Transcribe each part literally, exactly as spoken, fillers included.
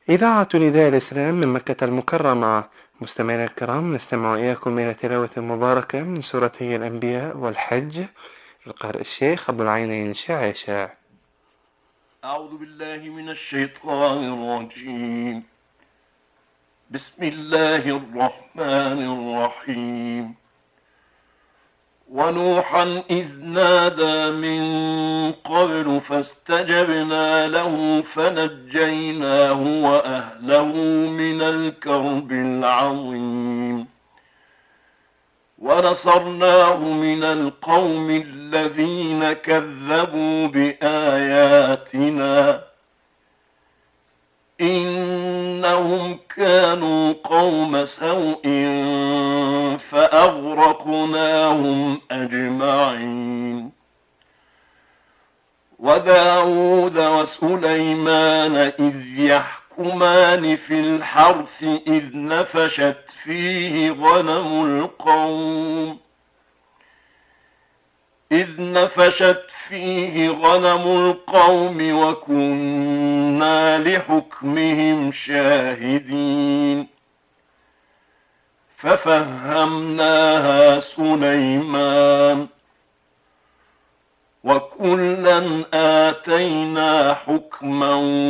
إذاعة نداء الإسلام من مكة المكرمة. مستمعينا الكرام، نستمع إياكم إلى تلاوة مباركة من سورتي الأنبياء والحج، القارئ الشيخ أبو العينين شعيشة. أعوذ بالله من الشيطان الرجيم. بسم الله الرحمن الرحيم. ونوحا إذ نادى من قبل فاستجبنا له فنجيناه وأهله من الكرب العظيم ونصرناه من القوم الذين كذبوا بآياتنا إنهم كانوا قوم سوء فأغرقناهم أجمعين. وداود وسليمان إذ يحكمان في الحرث إذ نفشت فيه غنم القوم إذ نفشت فيه غنم القوم وكنا لحكمهم شاهدين ففهمناها سليمان وكلا آتينا حكما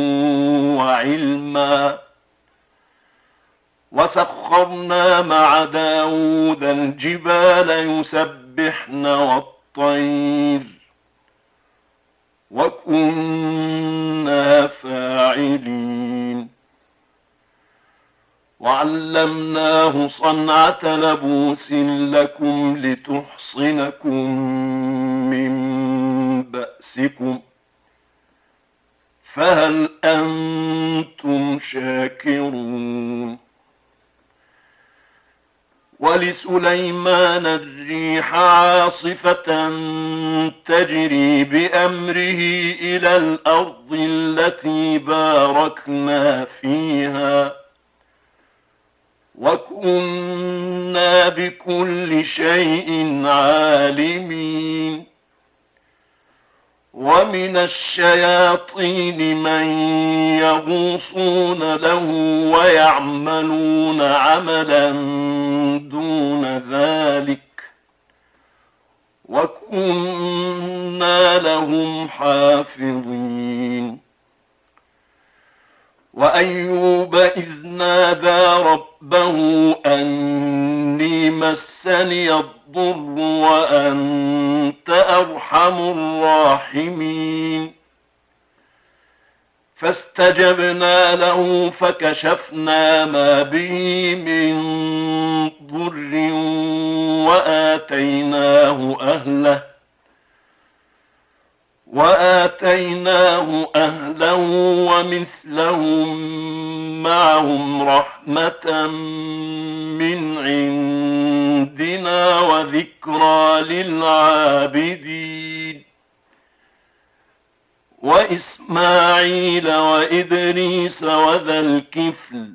وعلما وسخرنا مع داود الجبال يسبحن والطير وكنا فاعلين وعلمناه صنعة لبوس لكم لتحصنكم من بأسكم فهل أنتم شاكرون. ولسليمان الريح عاصفة تجري بأمره إلى الأرض التي باركنا فيها وكنا بكل شيء عالمين. ومن الشياطين من يغوصون له ويعملون عملا دون ذلك وكنا لهم حافظين. وأيوب إذ نادى ربه أني مسني الضر وأنت أرحم الراحمين فاستجبنا له فكشفنا ما به من ضر وآتيناه أهله وآتيناه أهله ومثلهم معهم رحمة من عندنا وذكرى للعابدين. وإسماعيل وإدريس وذا الكفل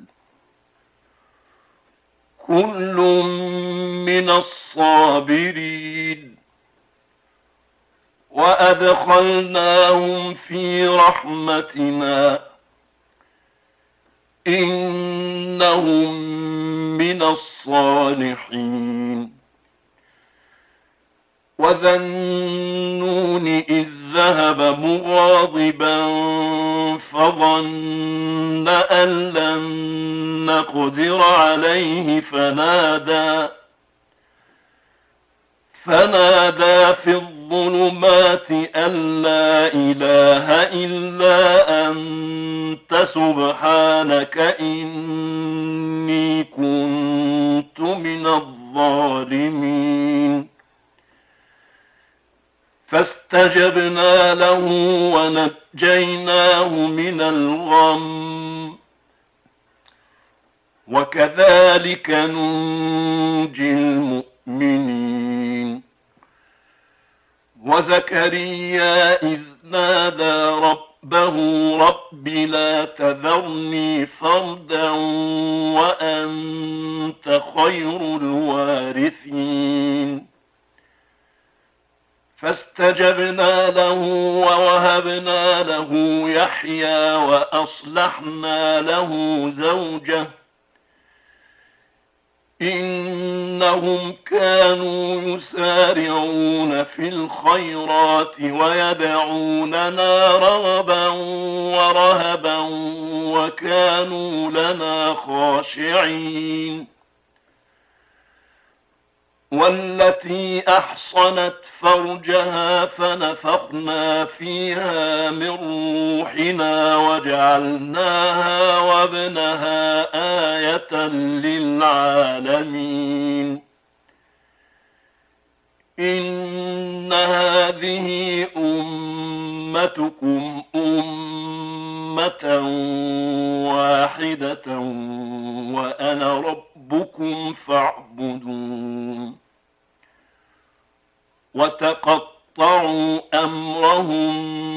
كل من الصابرين وأدخلناهم في رحمتنا إنهم من الصالحين. وذا النون إذ ذهب مغاضبا فظن أن لن نقدر عليه فنادى فنادى في الظلمات أن لا إله إلا أنت سبحانك إني كنت من الظالمين. فاستجبنا له ونجيناه من الغم وكذلك ننجي المؤمنين. وزكريا إذ نادى ربه رب لا تذرني فردا وأنت خير الوارثين فاستجبنا له ووهبنا له يحيى وأصلحنا له زوجه إنهم كانوا يسارعون في الخيرات ويدعوننا رغبا ورهبا وكانوا لنا خاشعين والتي أحصنت فرجها فنفخنا فيها من روحنا وجعلناها وابنها آية للعالمين إن هذه أمتكم أمة واحدة وأنا ربكم فاعبدون وتقطعوا أمرهم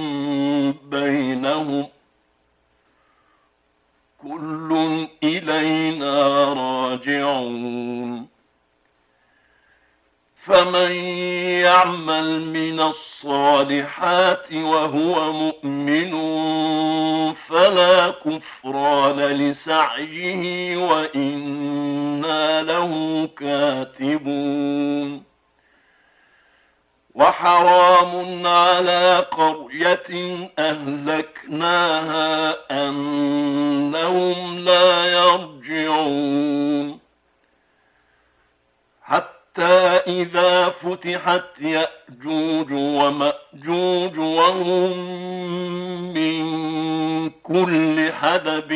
بينهم كل إلينا راجعون فمن يعمل من الصالحات وهو مؤمن فلا كفران لسعيه وإنا له كاتبون وحرام على قرية أهلكناها أنهم لا يرجعون حتى إذا فتحت يأجوج ومأجوج وهم من كل حدب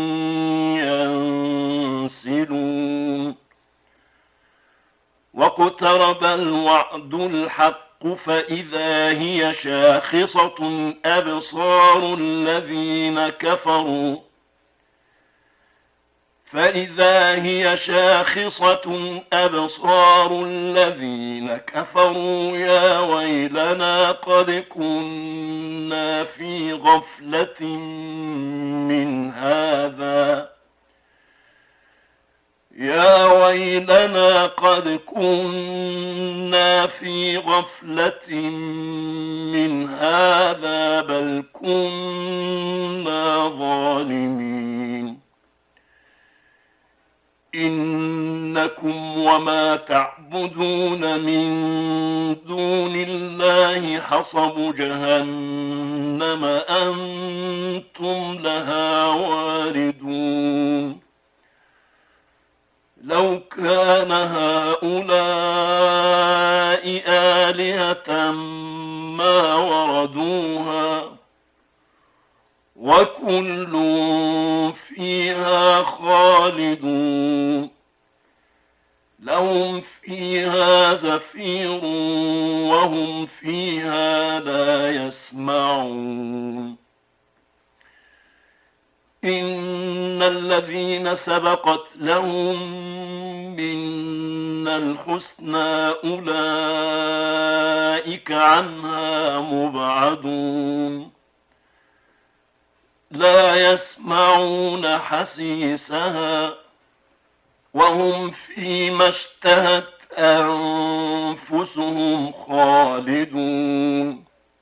ينسلون واقترب الوعد الحق فإذا هي شاخصة أبصار الذين كفروا فإذا هي شاخصة أبصار الذين كفروا يا ويلنا قد كنا في غفلة من هذا يا ويلنا قد كنا في غفلة من هذا بل كنا ظالمين إنكم وما تعبدون من دون الله حصب جهنم أنتم لها واردون لو كان هؤلاء آلهة ما وردوها وكل فيها خالدون لهم فيها زفير وهم فيها لا يسمعون إن الذين سبقت لهم منا الحسنى أولئك عنها مبعدون لا يسمعون حسيسها وهم فيما اشتهت أنفسهم خالدون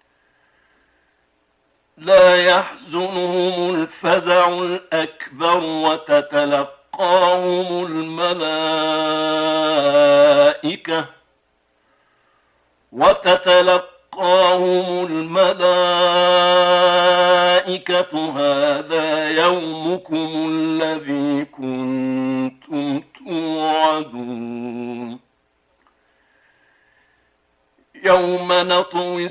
لا يحزنهم الفزع الأكبر وتتلقاهم الملائكة وتتلقاهم الملائكة هذا يومكم الذي كنتم توعدون يوم نطوي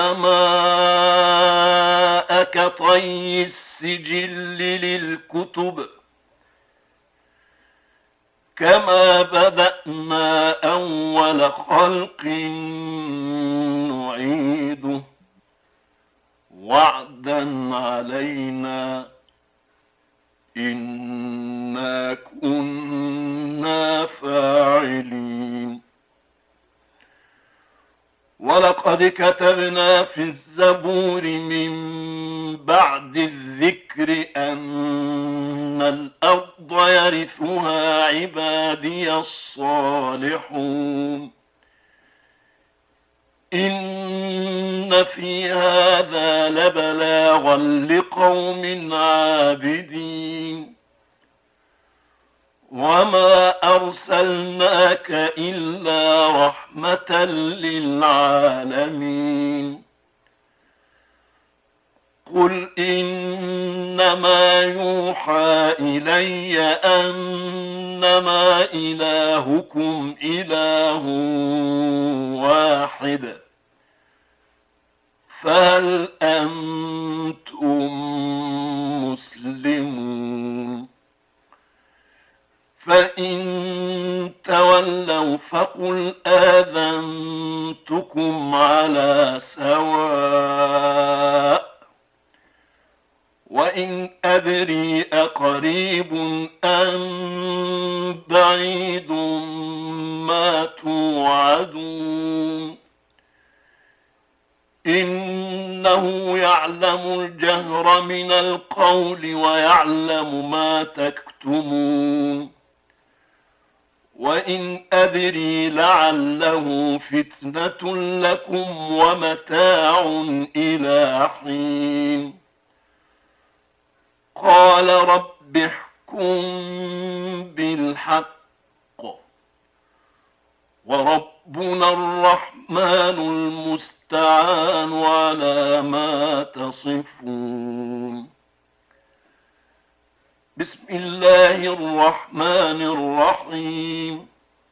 السماء كطي السجل للكتب كما بدأنا أول خلق نعيده وعدا علينا إنا كنا فاعلين ولقد كتبنا في الزبور من بعد الذكر أن الأرض يرثها عبادي الصالحون إن في هذا لبلاغا لقوم عابدين وما أرسلناك إلا رحمة للعالمين قل إنما يوحى إلي أنما إلهكم إله واحد فهل أنتم مسلمون فإن تولوا فقل آذنتكم على سواء وإن أدري أقريب أم بعيد ما توعدون إنه يعلم الجهر من القول ويعلم ما تكتمون وإن أدري لعله فتنة لكم ومتاع إلى حين قال رب احكم بالحق وربنا الرحمن المستعان على ما تصفون بسم الله الرحمن الرحيم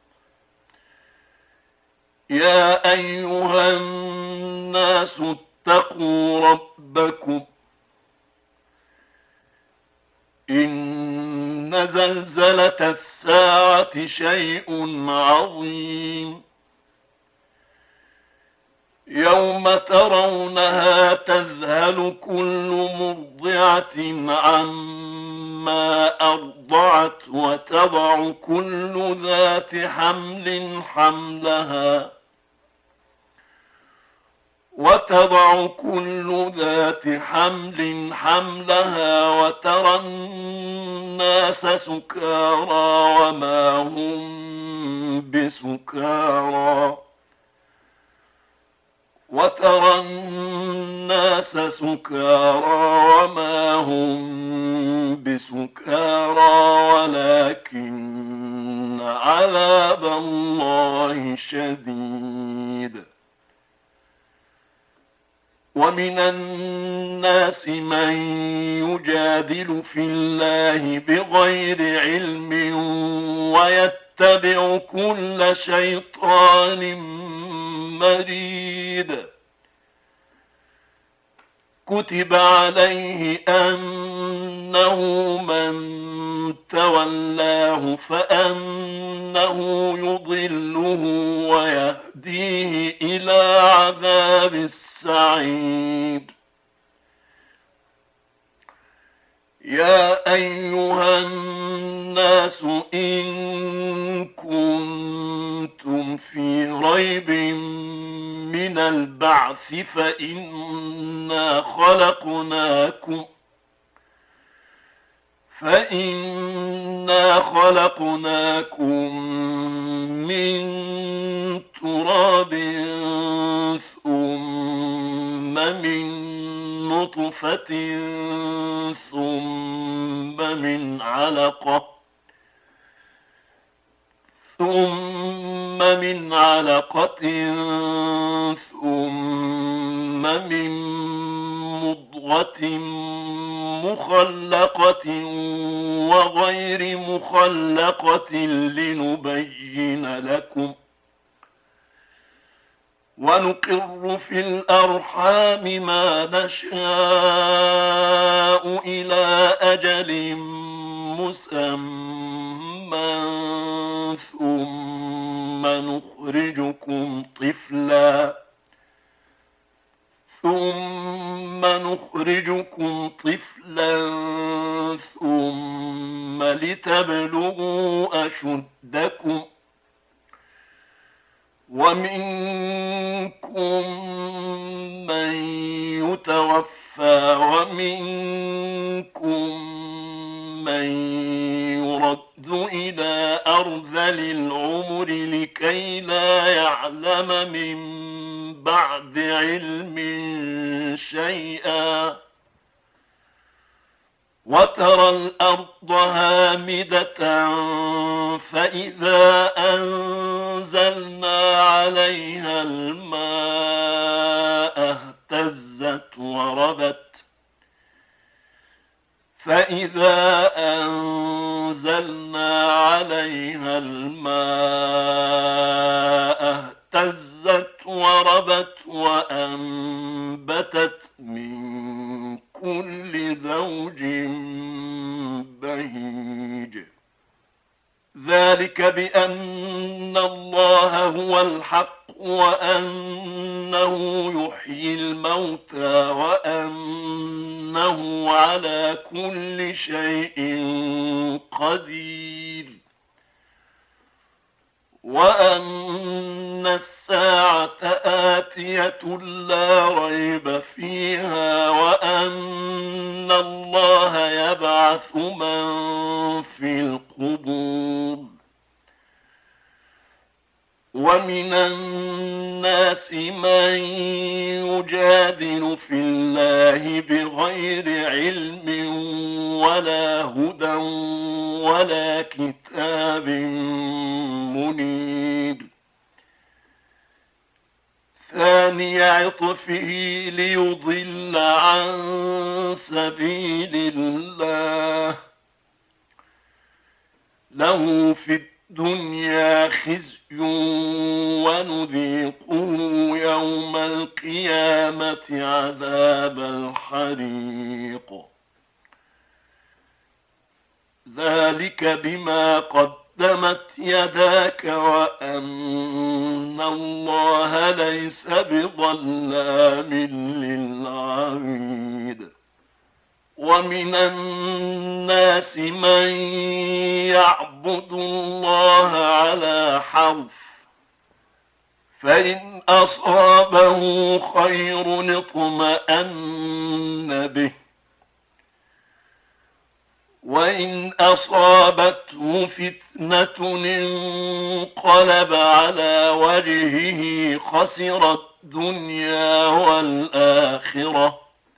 يا أيها الناس اتقوا ربكم إن زلزلة الساعة شيء عظيم يوم ترونها تذهل كل مرضعة عما أرضعت وتضع كل ذات حمل حملها وتضع كل ذات حمل حملها وترى الناس سكارى وما هم بسكارى وترى الناس سكارى وما هم بسكارى ولكن عذاب الله شديد ومن الناس من يجادل في الله بغير علم ويتبع كل شيطان مريد كتب عليه أنه من تولاه فأنه يضله ويهديه إلى عذاب السعير يا أيها الناس إن كنتم في ريب من البعث فإنا خلقناكم فإنا خلقناكم من تراب ثم من نطفة ثم من علقة ثم من علقة ثم من مضغة مخلقة وغير مخلقة لنبين لكم ونقر في الأرحام ما نشاء إلى أجل مسمى ثم نخرجكم طفلا ثم نخرجكم طفلا ثم لتبلغوا أشدكم ومنكم من يتوفى ومنكم من يرد إلى أرذل العمر لكي لا يعلم من بعد علم شيئا وترى الأرض هامدة فإذا أنزلنا عليها الماء اهتزت وربت فإذا أنزلنا عليها الماء اهتزت وربت وأنبتت من كل زوج بهيج ذلك بأن الله هو الحق وأنه يحيي الموتى وأنه على كل شيء قدير وأن الساعة آتية لا ريب فيها وأن الله يبعث من في القبور ومن الناس من يجادل في الله بغير علم ولا هدى ولا كتاب منير ثاني عطفه ليضل عن سبيل الله له في الدنيا خزي ونذيقه يوم القيامة عذاب الحريق ذلك بما قدمت يداك وأن الله ليس بظلام للعبيد ومن الناس من يعبد الله على حرف فإن أصابه خير اطمأن به وإن أصابته فتنة انقلب على وجهه خسر الدنيا والآخرة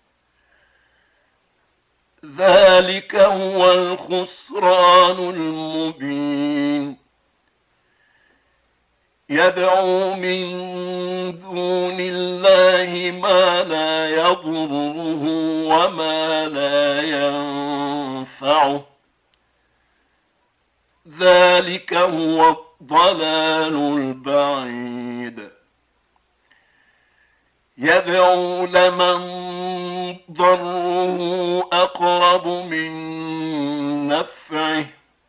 ذلك هو الخسران المبين يدعو من دون الله ما لا يضره وما لا ينفعه ذلك هو الضلال البعيد يدعو لمن ضره أقرب من نفعه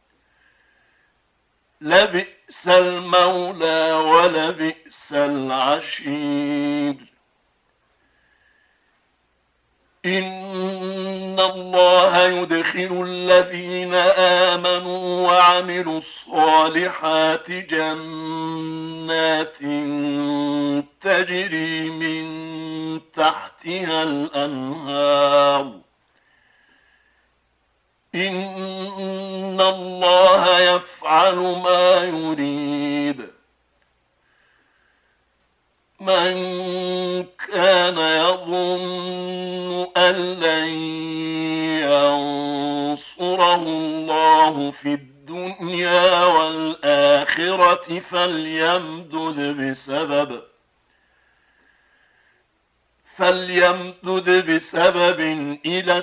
لبئس المولى ولبئس العشير إن الله يدخل الذين آمنوا وعملوا الصالحات جنات تجري من تحتها الأنهار إن الله يفعل ما يريد من كان يظن أن لن ينصره الله في الدنيا والآخرة فليمدد بسبب فليمدد بسبب إلى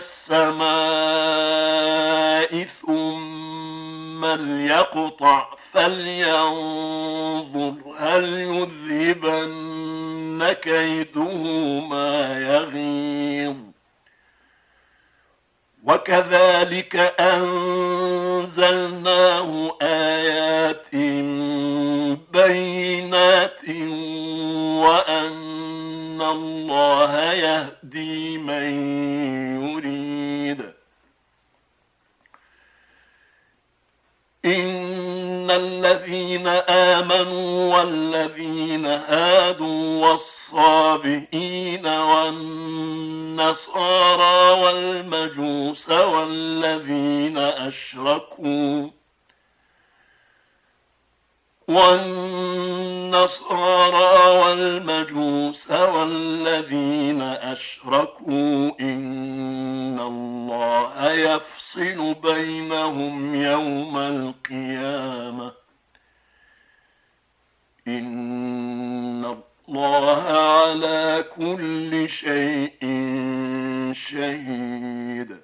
السماء ثم ليقطع فلينظر هل يذهبن كيده ما يغيظ وكذلك أنزلناه آيات بينات وأن الله يهدي من يريد إن الذين آمنوا والذين هادوا والصابئين والنصارى والمجوس والذين أشركوا والنصارى والنصارى والمجوس والذين أشركوا إن الله يفصل بينهم يوم القيامة إن الله على كل شيء شهيد.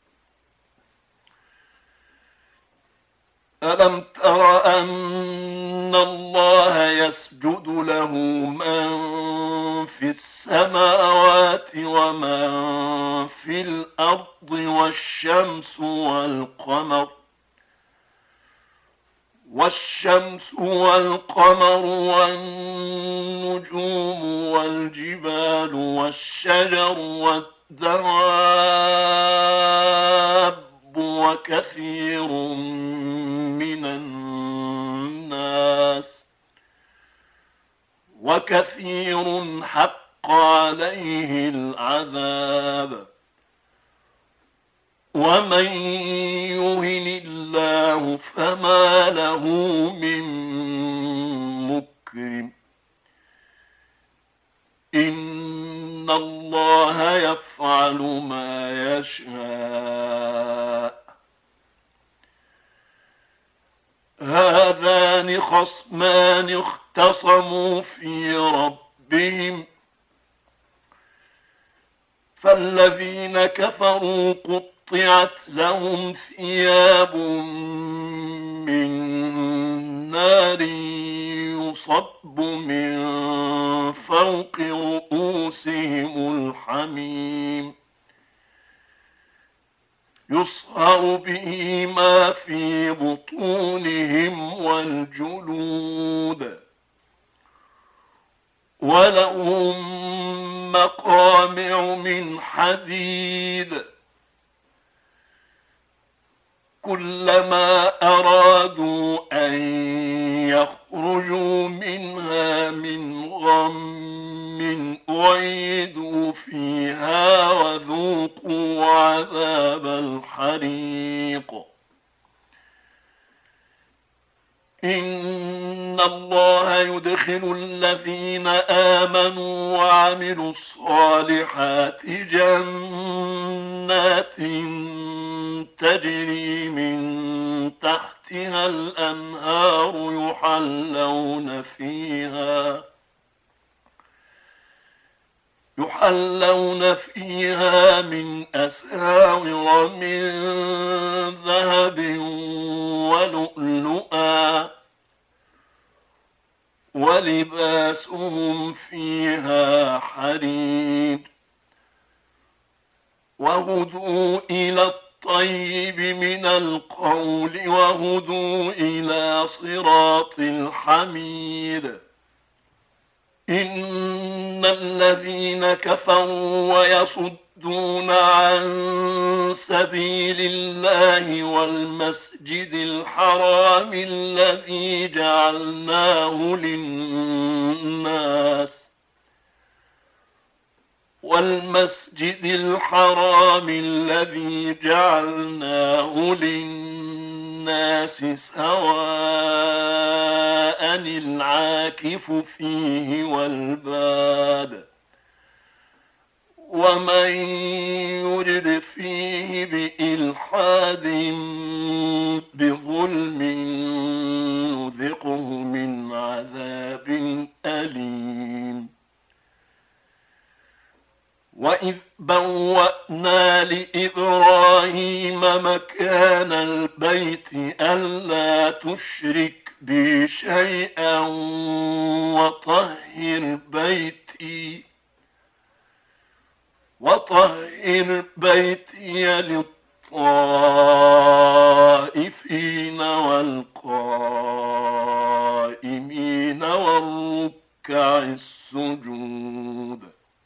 ألم تر أن الله يسجد له من في السماوات ومن في الأرض والشمس والقمر والشمس والقمر والنجوم والجبال والشجر والدواب وكثير من الناس وكثير حق عليه العذاب ومن يهن الله فما له من مكرم إن الله يفعل ما يشاء. هذان خصمان اختصموا في ربهم فالذين كفروا قطعت لهم ثياب من نار يصب من فوق رؤوسهم الحميم يصهر به ما في بطونهم والجلود ولهم مقامع من حديد كلما أرادوا أن يخرجوا منها من غم أعيدوا فيها وذوقوا عذاب الحريق. إن الله يدخل الذين آمنوا وعملوا الصالحات جنات تجري من تحتها الأنهار يحلون فيها يحلون فيها من أساور من ذهب ولؤلؤا ولباسهم فيها حرير وهدوا إلى الطيب من القول وهدوا إلى صراط الحميد. إن الذين كفروا ويصدون عن سبيل الله والمسجد الحرام الذي جعلناه للناس والمسجد الحرام الذي جعلناه للناس سواء العاكف فيه والباد ومن يرد فيه بإلحاد بظلم نذقه من عذاب أليم. وإذ بوأنا لإبراهيم مكان البيت ألا تشرك بي شيئا وطهر بيتي وطهر بيتي للطائفين والقائمين والركع السجود.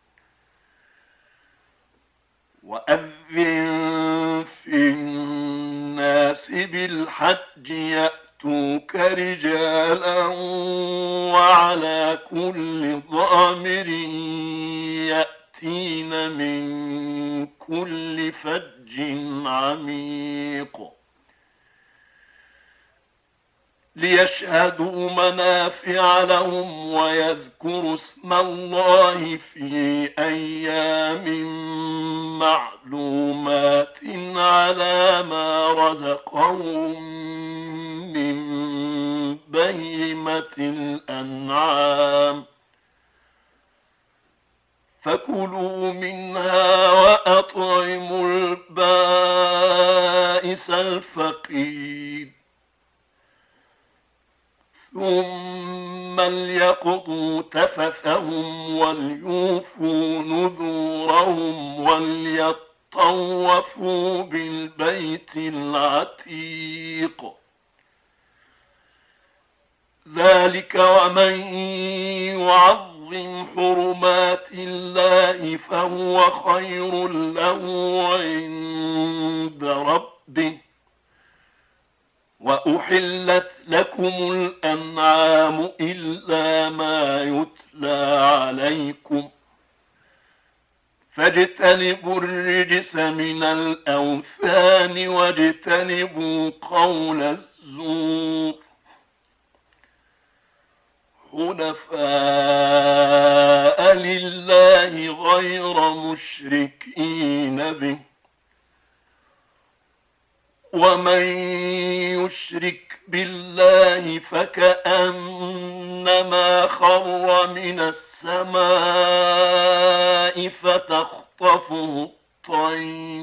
وأذن في الناس بالحج يأتوك رجالا وعلى كل ضامر يأتين من كل فج عميق ليشهدوا منافع لهم ويذكروا اسم الله في أيام معلومات على ما رزقهم من بهيمة الأنعام فكلوا منها وأطعموا البائس الفقير ثم ليقضوا تفثهم وليوفوا نذورهم وليطوفوا بالبيت العتيق ذلك ومن يعظم حرمات الله فهو خير له عند ربه وأحلت لكم الأنعام إلا ما يتلى عليكم فاجتنبوا الرجس من الأوثان واجتنبوا قول الزور حنفاء لله غير مشركين به ومن يشرك بالله فكأنما خر من السماء فتخطفه الطير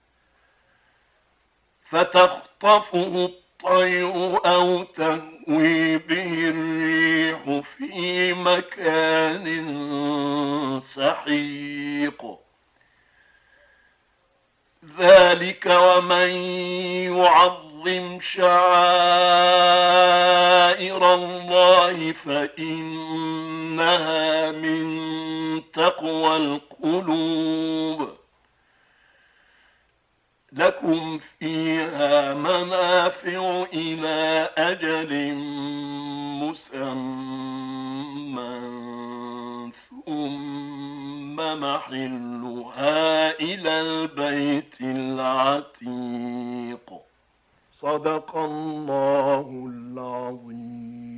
فتخطفه الطير أو تهوي به الريح في مكان سحيق ذلك ومن يعظم شعائر الله فإنها من تقوى القلوب لكم فيها منافع إلى أجل مسمى ثم محلها إلى البيت العتيق صدق الله العظيم.